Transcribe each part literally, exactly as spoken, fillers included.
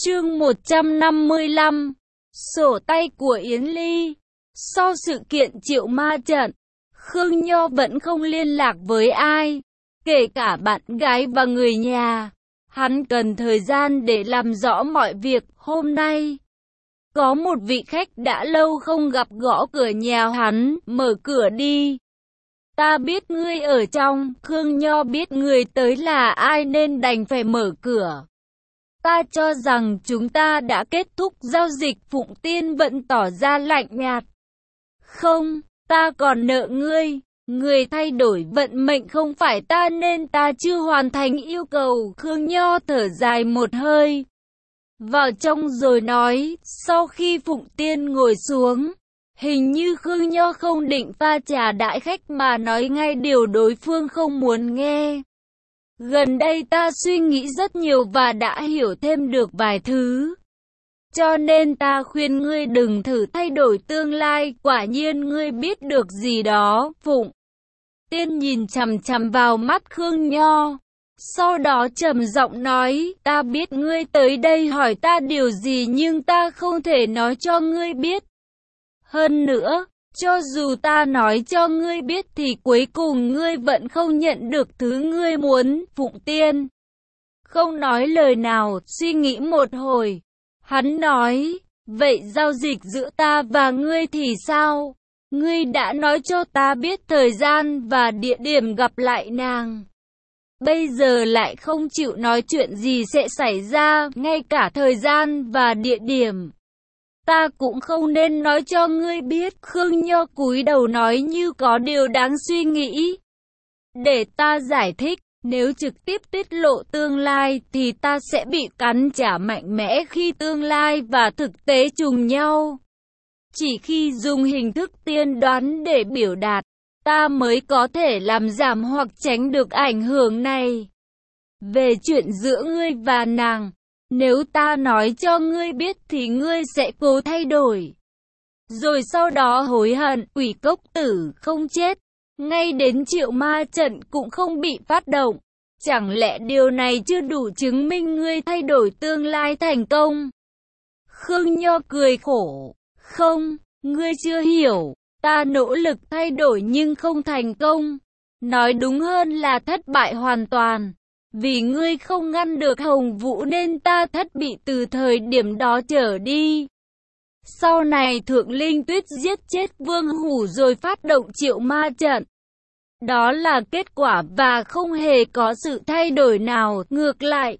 Chương một trăm năm mươi lăm. Sổ tay của Yến Ly. Sau sự kiện Triệu Ma Trận, Khương Nho vẫn không liên lạc với ai, kể cả bạn gái và người nhà. Hắn cần thời gian để làm rõ mọi việc. Hôm nay, có một vị khách đã lâu không gặp gõ cửa nhà hắn. Mở cửa đi. Ta biết ngươi ở trong. Khương Nho biết người tới là ai nên đành phải mở cửa. Ta cho rằng chúng ta đã kết thúc giao dịch. Phụng Tiên vẫn tỏ ra lạnh nhạt. Không, ta còn nợ ngươi. Người thay đổi vận mệnh không phải ta nên ta chưa hoàn thành yêu cầu. Khương Nho thở dài một hơi, vào trong rồi nói. Sau khi Phụng Tiên ngồi xuống, hình như Khương Nho không định pha trà đãi khách mà nói ngay điều đối phương không muốn nghe. Gần đây ta suy nghĩ rất nhiều và đã hiểu thêm được vài thứ. Cho nên ta khuyên ngươi đừng thử thay đổi tương lai. Quả nhiên ngươi biết được gì đó. Phụng Tiên nhìn chằm chằm vào mắt Khương Nho, sau đó trầm giọng nói. Ta biết ngươi tới đây hỏi ta điều gì, nhưng ta không thể nói cho ngươi biết. Hơn nữa, cho dù ta nói cho ngươi biết thì cuối cùng ngươi vẫn không nhận được thứ ngươi muốn. Phụng Tiên không nói lời nào, suy nghĩ một hồi. Hắn nói, vậy giao dịch giữa ta và ngươi thì sao? Ngươi đã nói cho ta biết thời gian và địa điểm gặp lại nàng. Bây giờ lại không chịu nói chuyện gì sẽ xảy ra, ngay cả thời gian và địa điểm ta cũng không nên nói cho ngươi biết. Khương Nho cúi đầu nói như có điều đáng suy nghĩ. Để ta giải thích, nếu trực tiếp tiết lộ tương lai thì ta sẽ bị cắn trả mạnh mẽ khi tương lai và thực tế trùng nhau. Chỉ khi dùng hình thức tiên đoán để biểu đạt, ta mới có thể làm giảm hoặc tránh được ảnh hưởng này. Về chuyện giữa ngươi và nàng, nếu ta nói cho ngươi biết thì ngươi sẽ cố thay đổi, rồi sau đó hối hận. Quỷ Cốc Tử không chết, ngay đến Triệu Ma Trận cũng không bị phát động. Chẳng lẽ điều này chưa đủ chứng minh ngươi thay đổi tương lai thành công? Khương Nho cười khổ. Không, ngươi chưa hiểu. Ta nỗ lực thay đổi nhưng không thành công. Nói đúng hơn là thất bại hoàn toàn. Vì ngươi không ngăn được Hồng Vũ nên ta thất bị từ thời điểm đó trở đi. Sau này Thượng Linh Tuyết giết chết Vương Hủ rồi phát động Triệu Ma Trận. Đó là kết quả và không hề có sự thay đổi nào. Ngược lại,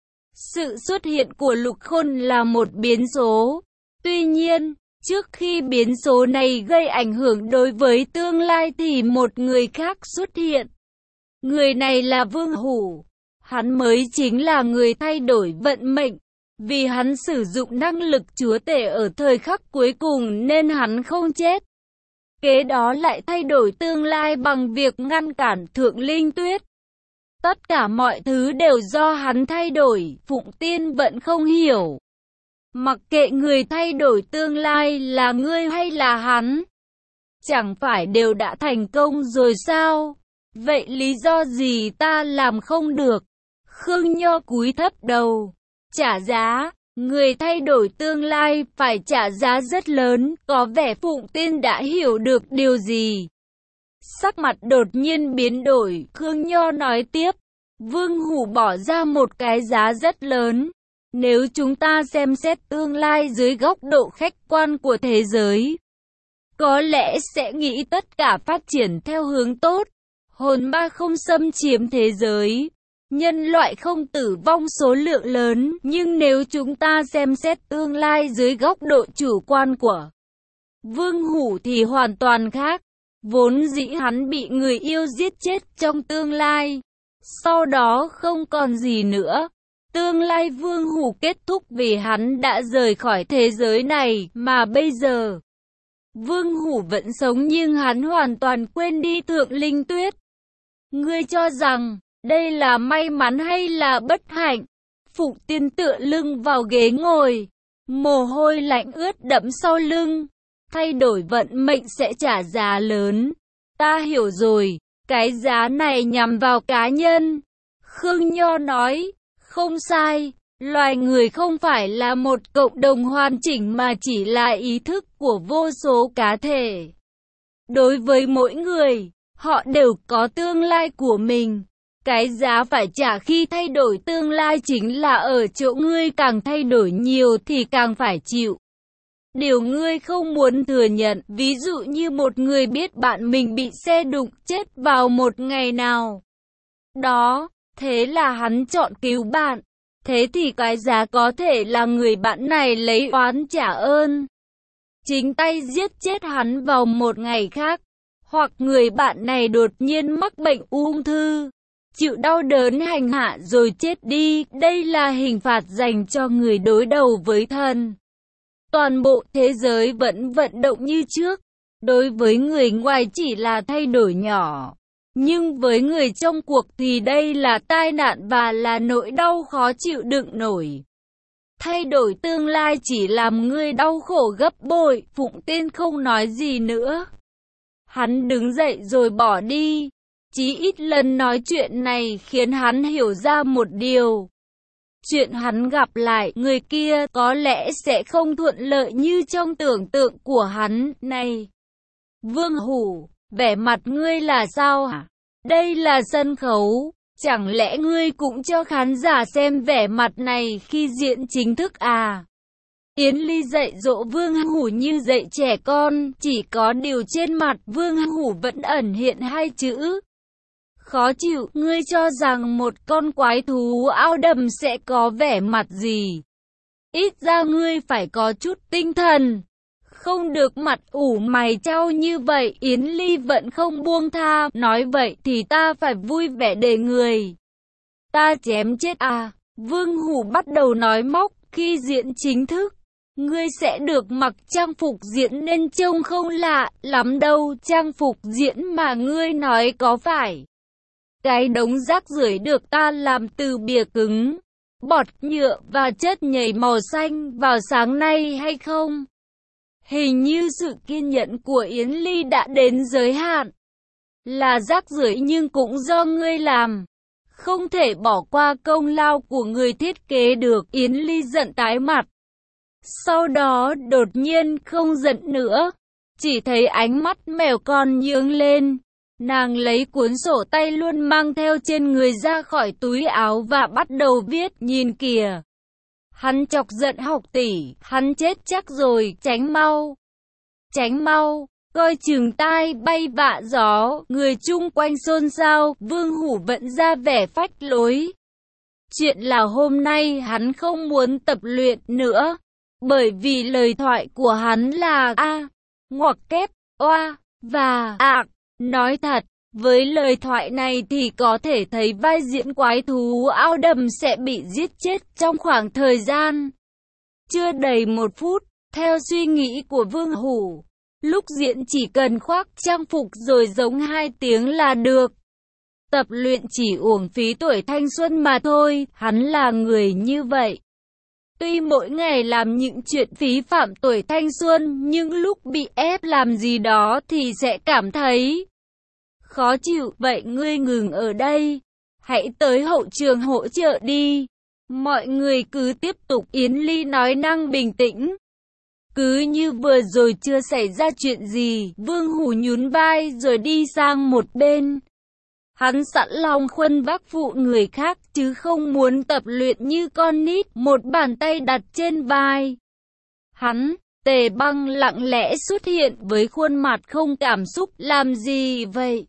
sự xuất hiện của Lục Khôn là một biến số. Tuy nhiên, trước khi biến số này gây ảnh hưởng đối với tương lai thì một người khác xuất hiện. Người này là Vương Hủ. Hắn mới chính là người thay đổi vận mệnh. Vì hắn sử dụng năng lực chúa tể ở thời khắc cuối cùng nên hắn không chết. Kế đó lại thay đổi tương lai bằng việc ngăn cản Thượng Linh Tuyết. Tất cả mọi thứ đều do hắn thay đổi. Phụng Tiên vẫn không hiểu. Mặc kệ người thay đổi tương lai là ngươi hay là hắn, chẳng phải đều đã thành công rồi sao? Vậy lý do gì ta làm không được? Khương Nho cúi thấp đầu. Trả giá. Người thay đổi tương lai phải trả giá rất lớn. Có vẻ Phụng Tiên đã hiểu được điều gì. Sắc mặt đột nhiên biến đổi. Khương Nho nói tiếp. Vương Hủ bỏ ra một cái giá rất lớn. Nếu chúng ta xem xét tương lai dưới góc độ khách quan của thế giới, có lẽ sẽ nghĩ tất cả phát triển theo hướng tốt. Hồn ma không xâm chiếm thế giới, nhân loại không tử vong số lượng lớn. Nhưng nếu chúng ta xem xét tương lai dưới góc độ chủ quan của Vương Hủ thì hoàn toàn khác. Vốn dĩ hắn bị người yêu giết chết trong tương lai, sau đó không còn gì nữa. Tương lai Vương Hủ kết thúc vì hắn đã rời khỏi thế giới này, mà bây giờ Vương Hủ vẫn sống nhưng hắn hoàn toàn quên đi Thượng Linh Tuyết. Ngươi cho rằng đây là may mắn hay là bất hạnh? Phụng Tiên tựa lưng vào ghế ngồi, mồ hôi lạnh ướt đẫm sau lưng. Thay đổi vận mệnh sẽ trả giá lớn. Ta hiểu rồi, cái giá này nhằm vào cá nhân. Khương Nho nói. Không sai, Loài người không phải là một cộng đồng hoàn chỉnh mà chỉ là ý thức của vô số cá thể. Đối với mỗi người, họ đều có tương lai của mình. Cái giá phải trả khi thay đổi tương lai chính là ở chỗ ngươi càng thay đổi nhiều thì càng phải chịu điều ngươi không muốn thừa nhận. Ví dụ như một người biết bạn mình bị xe đụng chết vào một ngày nào đó, thế là hắn chọn cứu bạn. Thế thì cái giá có thể là người bạn này lấy oán trả ơn, chính tay giết chết hắn vào một ngày khác. Hoặc người bạn này đột nhiên mắc bệnh ung thư, chịu đau đớn hành hạ rồi chết đi. Đây là hình phạt dành cho người đối đầu với thần. Toàn bộ thế giới vẫn vận động như trước. Đối với người ngoài chỉ là thay đổi nhỏ. Nhưng với người trong cuộc thì đây là tai nạn và là nỗi đau khó chịu đựng nổi. Thay đổi tương lai chỉ làm ngươi đau khổ gấp bội. Phụng Tiên không nói gì nữa. Hắn đứng dậy rồi bỏ đi. Chí ít lần nói chuyện này khiến hắn hiểu ra một điều. Chuyện hắn gặp lại người kia có lẽ sẽ không thuận lợi như trong tưởng tượng của hắn. Này, Vương Hủ, vẻ mặt ngươi là sao hả? Đây là sân khấu, chẳng lẽ ngươi cũng cho khán giả xem vẻ mặt này khi diễn chính thức à? Yến Ly dạy dỗ Vương Hủ như dạy trẻ con, chỉ có điều trên mặt Vương Hủ vẫn ẩn hiện hai chữ khó chịu. Ngươi cho rằng một con quái thú áo đầm sẽ có vẻ mặt gì? Ít ra ngươi phải có chút tinh thần, không được mặt ủ mày trao như vậy. Yến Ly vẫn không buông tha, nói vậy thì ta phải vui vẻ để người ta chém chết à? Vương Hủ bắt đầu nói móc, khi diễn chính thức, ngươi sẽ được mặc trang phục diễn nên trông không lạ lắm đâu. Trang phục diễn mà ngươi nói có phải cái đống rác rưởi được ta làm từ bìa cứng, bọt nhựa và chất nhầy màu xanh vào sáng nay hay không? Hình như sự kiên nhẫn của Yến Ly đã đến giới hạn. Là rác rưởi nhưng cũng do ngươi làm, không thể bỏ qua công lao của người thiết kế được. Yến Ly giận tái mặt. Sau đó đột nhiên không giận nữa, chỉ thấy ánh mắt mèo con nhướng lên. Nàng lấy cuốn sổ tay luôn mang theo trên người ra khỏi túi áo và bắt đầu viết. Nhìn kìa, hắn chọc giận học tỷ, hắn chết chắc rồi, tránh mau, tránh mau, coi chừng tai bay vạ gió. Người chung quanh xôn xao. Vương Hủ vẫn ra vẻ phách lối. Chuyện là hôm nay hắn không muốn tập luyện nữa, bởi vì lời thoại của hắn là a, ngoặc kép, oa, và ạc. Nói thật, với lời thoại này thì có thể thấy vai diễn quái thú áo đầm sẽ bị giết chết trong khoảng thời gian chưa đầy một phút. Theo suy nghĩ của Vương Hủ, lúc diễn chỉ cần khoác trang phục rồi giống hai tiếng là được. Tập luyện chỉ uổng phí tuổi thanh xuân mà thôi. Hắn là người như vậy. Tuy mỗi ngày làm những chuyện phí phạm tuổi thanh xuân, nhưng lúc bị ép làm gì đó thì sẽ cảm thấy khó chịu. Vậy ngươi ngừng ở đây, hãy tới hậu trường hỗ trợ đi. Mọi người cứ tiếp tục. Yến Ly nói năng bình tĩnh, cứ như vừa rồi chưa xảy ra chuyện gì. Vương Hủ nhún vai rồi đi sang một bên. Hắn sẵn lòng khuân vác phụ người khác chứ không muốn tập luyện như con nít. Một bàn tay đặt trên vai hắn, Tề Băng lặng lẽ xuất hiện với khuôn mặt không cảm xúc. Làm gì vậy?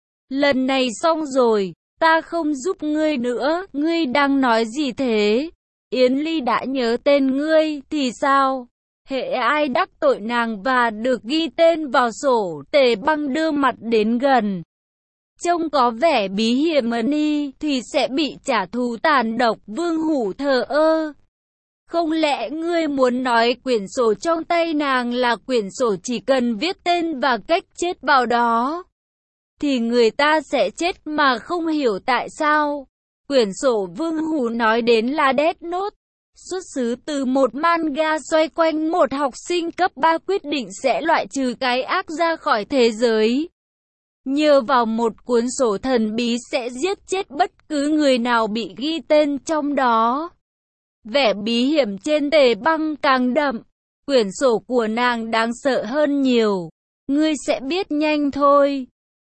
Lần này xong rồi, ta không giúp ngươi nữa. Ngươi đang nói gì thế? Yến Ly đã nhớ tên ngươi thì sao? Hễ ai đắc tội nàng và được ghi tên vào sổ. Tề Băng đưa mặt đến gần, trông có vẻ bí hiểm ni, thì sẽ bị trả thù tàn độc. Vương Hủ thờ ơ. Không lẽ ngươi muốn nói quyển sổ trong tay nàng là quyển sổ chỉ cần viết tên và cách chết vào đó thì người ta sẽ chết mà không hiểu tại sao? Quyển sổ Vương Hủ nói đến là Death Note, xuất xứ từ một manga xoay quanh một học sinh cấp ba quyết định sẽ loại trừ cái ác ra khỏi thế giới. Nhờ vào một cuốn sổ thần bí sẽ giết chết bất cứ người nào bị ghi tên trong đó. Vẻ bí hiểm trên Tề Băng càng đậm. Quyển sổ của nàng đáng sợ hơn nhiều. Ngươi sẽ biết nhanh thôi.